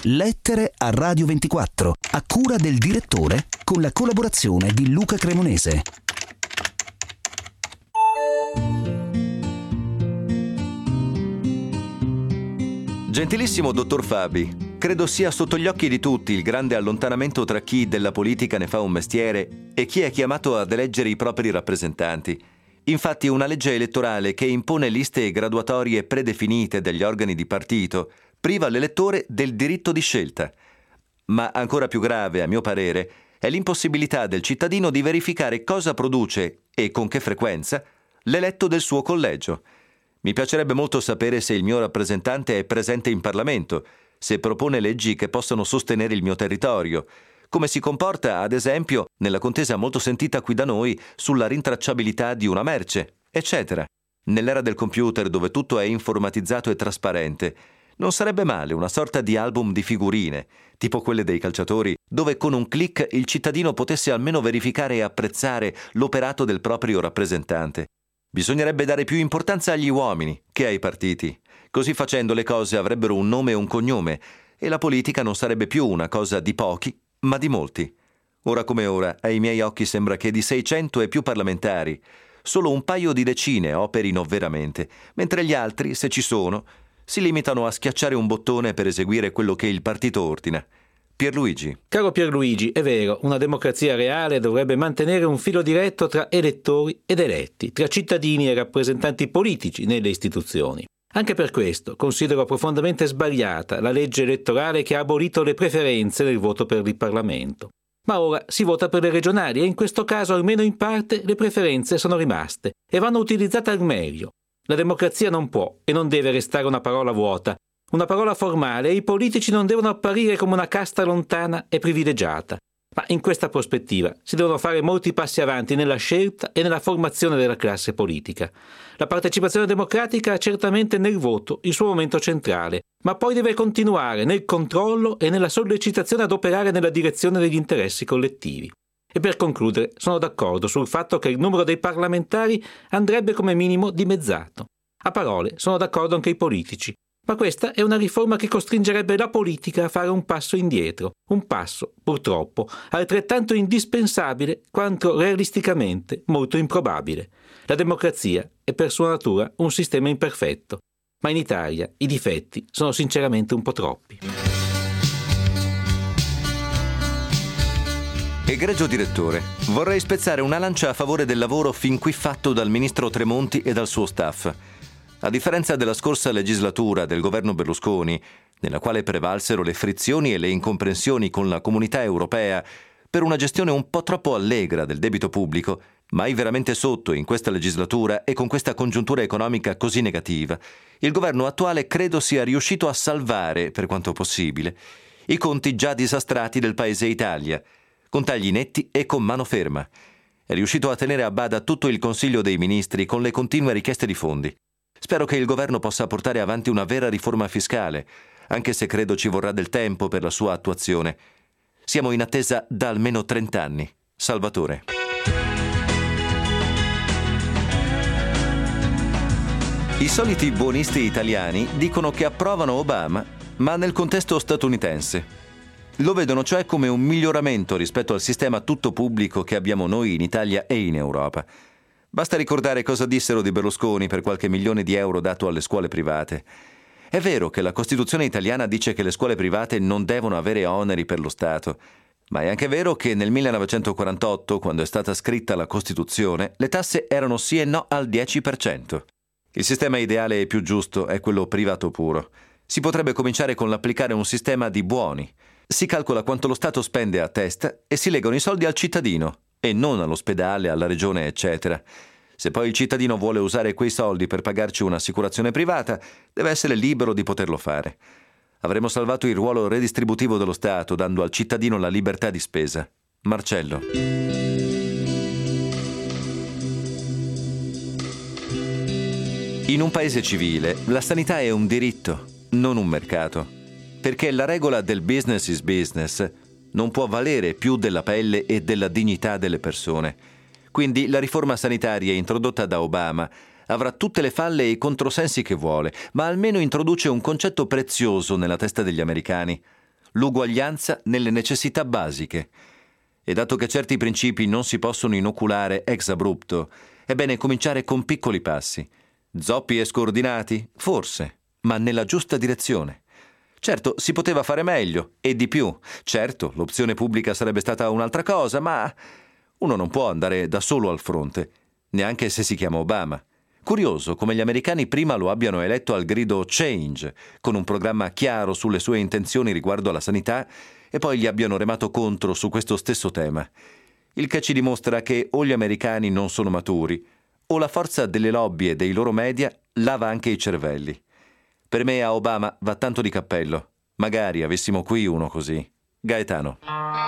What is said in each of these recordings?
Lettere a Radio 24, a cura del direttore, con la collaborazione di Luca Cremonese. Gentilissimo dottor Fabi, credo sia sotto gli occhi di tutti il grande allontanamento tra chi della politica ne fa un mestiere e chi è chiamato ad eleggere i propri rappresentanti. Infatti una legge elettorale che impone liste graduatorie predefinite dagli organi di partito priva l'elettore del diritto di scelta. Ma ancora più grave, a mio parere, è l'impossibilità del cittadino di verificare cosa produce e con che frequenza l'eletto del suo collegio. Mi piacerebbe molto sapere se il mio rappresentante è presente in Parlamento, se propone leggi che possano sostenere il mio territorio, come si comporta, ad esempio, nella contesa molto sentita qui da noi sulla rintracciabilità di una merce, eccetera. Nell'era del computer, dove tutto è informatizzato e trasparente, non sarebbe male una sorta di album di figurine, tipo quelle dei calciatori, dove con un click il cittadino potesse almeno verificare e apprezzare l'operato del proprio rappresentante. Bisognerebbe dare più importanza agli uomini che ai partiti. Così facendo le cose avrebbero un nome e un cognome e la politica non sarebbe più una cosa di pochi, ma di molti. Ora come ora, ai miei occhi sembra che di 600 e più parlamentari solo un paio di decine operino veramente, mentre gli altri, se ci sono, si limitano a schiacciare un bottone per eseguire quello che il partito ordina. Pierluigi. Caro Pierluigi, è vero, una democrazia reale dovrebbe mantenere un filo diretto tra elettori ed eletti, tra cittadini e rappresentanti politici nelle istituzioni. Anche per questo considero profondamente sbagliata la legge elettorale che ha abolito le preferenze nel voto per il Parlamento. Ma ora si vota per le regionali e in questo caso, almeno in parte, le preferenze sono rimaste e vanno utilizzate al meglio. La democrazia non può e non deve restare una parola vuota, una parola formale, e i politici non devono apparire come una casta lontana e privilegiata. Ma in questa prospettiva si devono fare molti passi avanti nella scelta e nella formazione della classe politica. La partecipazione democratica ha certamente nel voto il suo momento centrale, ma poi deve continuare nel controllo e nella sollecitazione ad operare nella direzione degli interessi collettivi. E per concludere, sono d'accordo sul fatto che il numero dei parlamentari andrebbe come minimo dimezzato. A parole sono d'accordo anche i politici, ma questa è una riforma che costringerebbe la politica a fare un passo indietro, un passo, purtroppo, altrettanto indispensabile quanto realisticamente molto improbabile. La democrazia è per sua natura un sistema imperfetto, ma in Italia i difetti sono sinceramente un po' troppi. Egregio direttore, vorrei spezzare una lancia a favore del lavoro fin qui fatto dal ministro Tremonti e dal suo staff. A differenza della scorsa legislatura del governo Berlusconi, nella quale prevalsero le frizioni e le incomprensioni con la comunità europea per una gestione un po' troppo allegra del debito pubblico, mai veramente sotto in questa legislatura e con questa congiuntura economica così negativa, il governo attuale credo sia riuscito a salvare, per quanto possibile, i conti già disastrati del paese Italia, con tagli netti e con mano ferma. È riuscito a tenere a bada tutto il Consiglio dei Ministri con le continue richieste di fondi. Spero che il governo possa portare avanti una vera riforma fiscale, anche se credo ci vorrà del tempo per la sua attuazione. Siamo in attesa da almeno 30 anni. Salvatore. I soliti buonisti italiani dicono che approvano Obama, ma nel contesto statunitense. Lo vedono cioè come un miglioramento rispetto al sistema tutto pubblico che abbiamo noi in Italia e in Europa. Basta ricordare cosa dissero di Berlusconi per qualche milione di euro dato alle scuole private. È vero che la Costituzione italiana dice che le scuole private non devono avere oneri per lo Stato, ma è anche vero che nel 1948, quando è stata scritta la Costituzione, le tasse erano sì e no al 10%. Il sistema ideale e più giusto è quello privato puro. Si potrebbe cominciare con l'applicare un sistema di buoni. Si calcola quanto lo Stato spende a testa e si legano i soldi al cittadino, e non all'ospedale, alla regione, eccetera. Se poi il cittadino vuole usare quei soldi per pagarci un'assicurazione privata, deve essere libero di poterlo fare. Avremo salvato il ruolo redistributivo dello Stato, dando al cittadino la libertà di spesa. Marcello. In un paese civile, la sanità è un diritto, non un mercato. Perché la regola del business is business non può valere più della pelle e della dignità delle persone. Quindi la riforma sanitaria introdotta da Obama avrà tutte le falle e i controsensi che vuole, ma almeno introduce un concetto prezioso nella testa degli americani. l'uguaglianza nelle necessità basiche. E dato che certi principi non si possono inoculare ex abrupto, è bene cominciare con piccoli passi. Zoppi e scordinati? Forse, ma nella giusta direzione. Certo, si poteva fare meglio, e di più. Certo, l'opzione pubblica sarebbe stata un'altra cosa, ma uno non può andare da solo al fronte, neanche se si chiama Obama. Curioso come gli americani prima lo abbiano eletto al grido Change, con un programma chiaro sulle sue intenzioni riguardo alla sanità, e poi gli abbiano remato contro su questo stesso tema. Il che ci dimostra che o gli americani non sono maturi, o la forza delle lobby e dei loro media lava anche i cervelli. Per me a Obama va tanto di cappello. Magari avessimo qui uno così. Gaetano.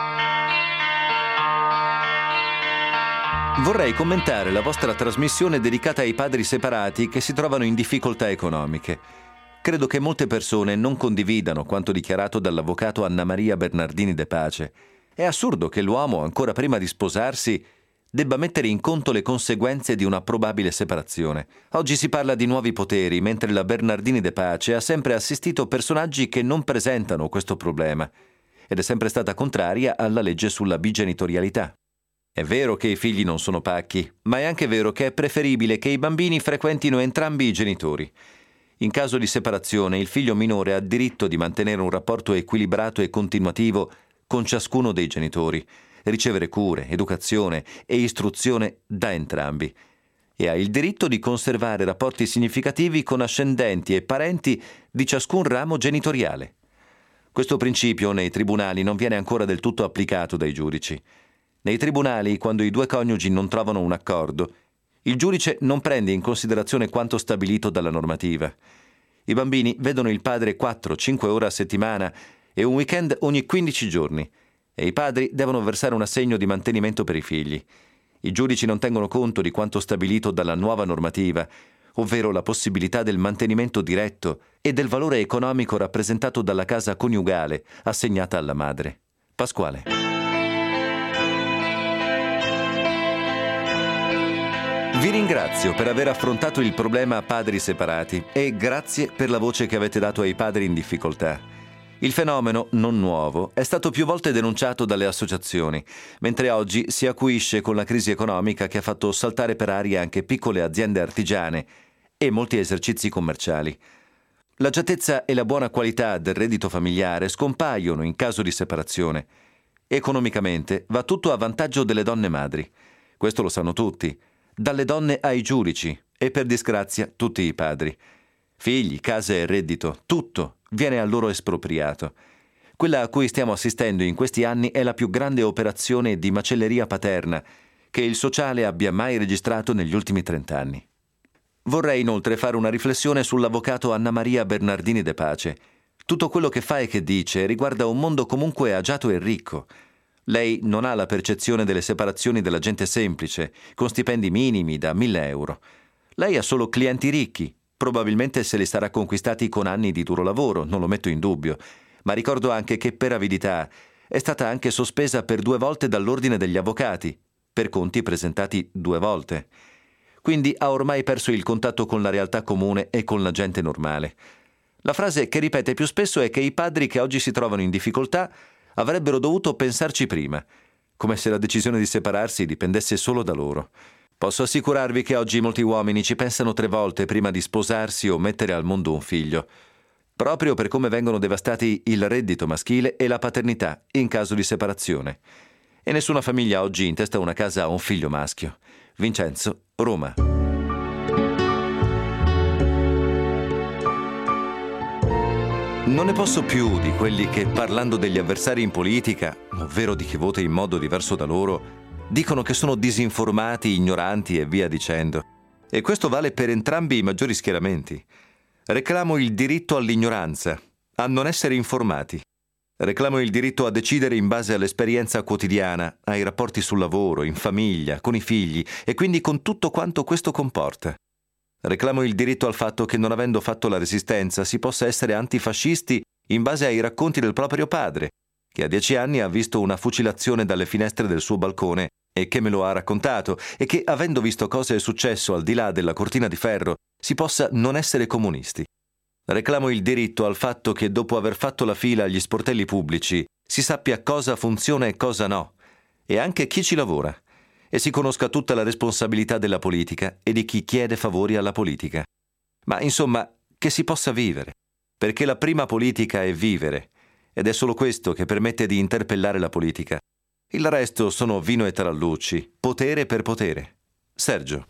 Vorrei commentare la vostra trasmissione dedicata ai padri separati che si trovano in difficoltà economiche. Credo che molte persone non condividano quanto dichiarato dall'avvocato Anna Maria Bernardini De Pace. È assurdo che l'uomo, ancora prima di sposarsi, debba mettere in conto le conseguenze di una probabile separazione. Oggi si parla di nuovi poteri, mentre la Bernardini De Pace ha sempre assistito personaggi che non presentano questo problema ed è sempre stata contraria alla legge sulla bigenitorialità. È vero che i figli non sono pacchi, ma è anche vero che è preferibile che i bambini frequentino entrambi i genitori. In caso di separazione, il figlio minore ha diritto di mantenere un rapporto equilibrato e continuativo con ciascuno dei genitori, ricevere cure, educazione e istruzione da entrambi, e ha il diritto di conservare rapporti significativi con ascendenti e parenti di ciascun ramo genitoriale. Questo principio nei tribunali non viene ancora del tutto applicato dai giudici. Nei tribunali, quando i due coniugi non trovano un accordo, il giudice non prende in considerazione quanto stabilito dalla normativa. I bambini vedono il padre 4-5 ore a settimana e un weekend ogni 15 giorni, e i padri devono versare un assegno di mantenimento per i figli. I giudici non tengono conto di quanto stabilito dalla nuova normativa, ovvero la possibilità del mantenimento diretto e del valore economico rappresentato dalla casa coniugale assegnata alla madre. Pasquale. Vi ringrazio per aver affrontato il problema padri separati e grazie per la voce che avete dato ai padri in difficoltà. Il fenomeno, non nuovo, è stato più volte denunciato dalle associazioni, mentre oggi si acuisce con la crisi economica che ha fatto saltare per aria anche piccole aziende artigiane e molti esercizi commerciali. L'agiatezza e la buona qualità del reddito familiare scompaiono in caso di separazione. Economicamente va tutto a vantaggio delle donne madri. Questo lo sanno tutti, dalle donne ai giudici e per disgrazia tutti i padri. Figli, case e reddito, tutto viene a loro espropriato. Quella a cui stiamo assistendo in questi anni è la più grande operazione di macelleria paterna che il sociale abbia mai registrato negli ultimi 30 anni. Vorrei inoltre fare una riflessione sull'avvocato Anna Maria Bernardini De Pace. Tutto quello che fa e che dice riguarda un mondo comunque agiato e ricco. Lei non ha la percezione delle separazioni della gente semplice, con stipendi minimi da 1.000 euro. Lei ha solo clienti ricchi. Probabilmente se li sarà conquistati con anni di duro lavoro, non lo metto in dubbio, ma ricordo anche che per avidità è stata anche sospesa per 2 volte dall'ordine degli avvocati, per conti presentati 2 volte. Quindi ha ormai perso il contatto con la realtà comune e con la gente normale. La frase che ripete più spesso è che i padri che oggi si trovano in difficoltà avrebbero dovuto pensarci prima, come se la decisione di separarsi dipendesse solo da loro. Posso assicurarvi che oggi molti uomini ci pensano 3 volte prima di sposarsi o mettere al mondo un figlio, proprio per come vengono devastati il reddito maschile e la paternità in caso di separazione. E nessuna famiglia oggi intesta una casa a un figlio maschio. Vincenzo, Roma. Non ne posso più di quelli che, parlando degli avversari in politica, ovvero di chi vota in modo diverso da loro, dicono che sono disinformati, ignoranti e via dicendo. E questo vale per entrambi i maggiori schieramenti. Reclamo il diritto all'ignoranza, a non essere informati. Reclamo il diritto a decidere in base all'esperienza quotidiana, ai rapporti sul lavoro, in famiglia, con i figli e quindi con tutto quanto questo comporta. Reclamo il diritto al fatto che, non avendo fatto la resistenza, si possa essere antifascisti in base ai racconti del proprio padre, che a 10 anni ha visto una fucilazione dalle finestre del suo balcone e che me lo ha raccontato, e che, avendo visto cosa è successo al di là della cortina di ferro, si possa non essere comunisti. Reclamo il diritto al fatto che dopo aver fatto la fila agli sportelli pubblici si sappia cosa funziona e cosa no, e anche chi ci lavora, e si conosca tutta la responsabilità della politica e di chi chiede favori alla politica. Ma insomma, che si possa vivere, perché la prima politica è vivere, ed è solo questo che permette di interpellare la politica. Il resto sono vino e tarallucci, potere per potere. Sergio.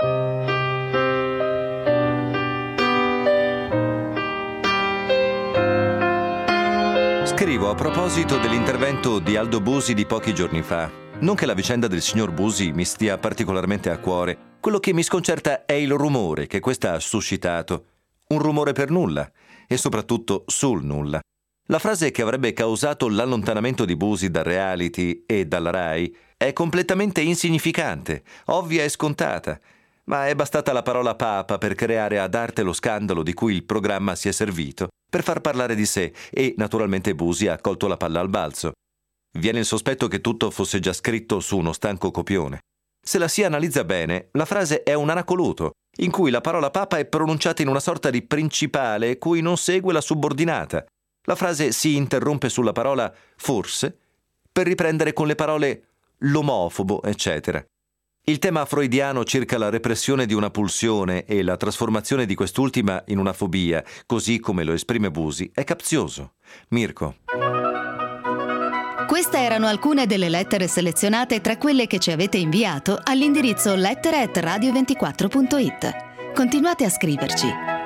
Scrivo a proposito dell'intervento di Aldo Busi di pochi giorni fa. Non che la vicenda del signor Busi mi stia particolarmente a cuore. Quello che mi sconcerta è il rumore che questa ha suscitato. Un rumore per nulla, e soprattutto sul nulla. La frase che avrebbe causato l'allontanamento di Busi dal reality e dalla Rai è completamente insignificante, ovvia e scontata, ma è bastata la parola papa per creare ad arte lo scandalo di cui il programma si è servito per far parlare di sé, e naturalmente Busi ha colto la palla al balzo. Viene il sospetto che tutto fosse già scritto su uno stanco copione. Se la si analizza bene, la frase è un anacoluto, in cui la parola papa è pronunciata in una sorta di principale cui non segue la subordinata. La frase si interrompe sulla parola forse per riprendere con le parole l'omofobo, eccetera. Il tema freudiano circa la repressione di una pulsione e la trasformazione di quest'ultima in una fobia, così come lo esprime Busi, è capzioso. Mirko. Queste erano alcune delle lettere selezionate tra quelle che ci avete inviato all'indirizzo lettere@radio24.it. Continuate a scriverci.